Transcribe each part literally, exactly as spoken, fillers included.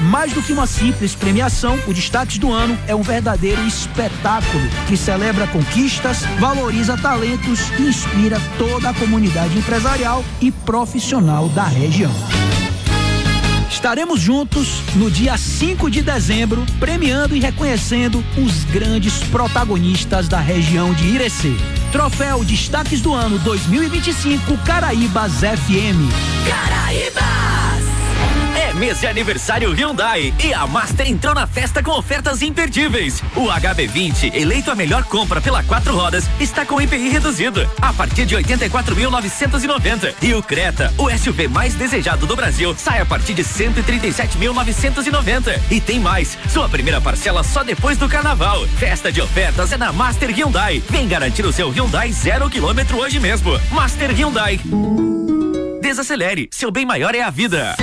Mais do que uma simples premiação, o Destaques do Ano é um verdadeiro espetáculo que celebra conquistas, valoriza talentos e inspira toda a comunidade empresarial e profissional da região. Estaremos juntos no dia cinco de dezembro, premiando e reconhecendo os grandes protagonistas da região de Irecê. Troféu Destaques do Ano dois mil e vinte e cinco Caraíbas F M. Caraíbas! É mês de aniversário Hyundai e a Master entrou na festa com ofertas imperdíveis. O H B vinte, eleito a melhor compra pela quatro rodas, está com I P I reduzido a partir de oitenta e quatro mil novecentos e noventa. E o Creta, o S U V mais desejado do Brasil, sai a partir de cento e trinta e sete mil novecentos e noventa. E tem mais, sua primeira parcela só depois do carnaval. Festa de ofertas é na Master Hyundai. Vem garantir o seu Hyundai zero quilômetro hoje mesmo. Master Hyundai. Desacelere, seu bem maior é a vida.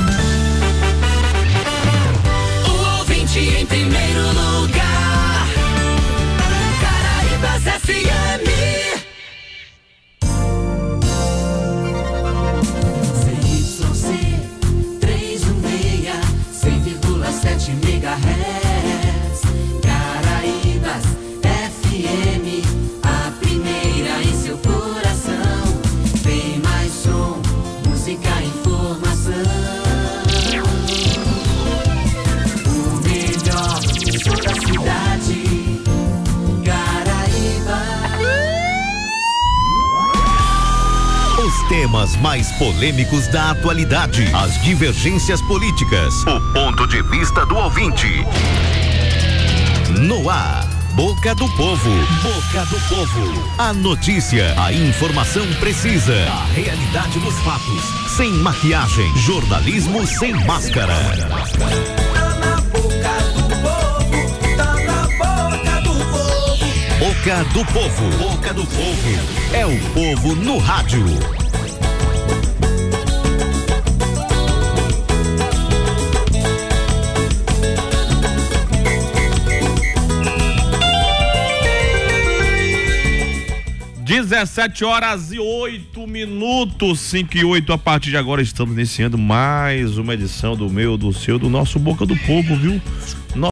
Em primeiro lugar, Caraíbas F M. C Y C trezentos e dezesseis, cem vírgula sete megahertz. Caraíbas F M, a primeira em seu coração. Tem mais som, música, informação. Da cidade, Caraíba. Os temas mais polêmicos da atualidade, as divergências políticas, o ponto de vista do ouvinte. No ar, Boca do Povo. Boca do Povo. A notícia, a informação precisa, a realidade dos fatos, sem maquiagem, jornalismo sem máscara. Boca do Povo. Boca do Povo. É o povo no rádio. dezessete horas e oito minutos, cinco e oito. A partir de agora estamos iniciando mais uma edição do meu, do seu, do nosso Boca do Povo, viu?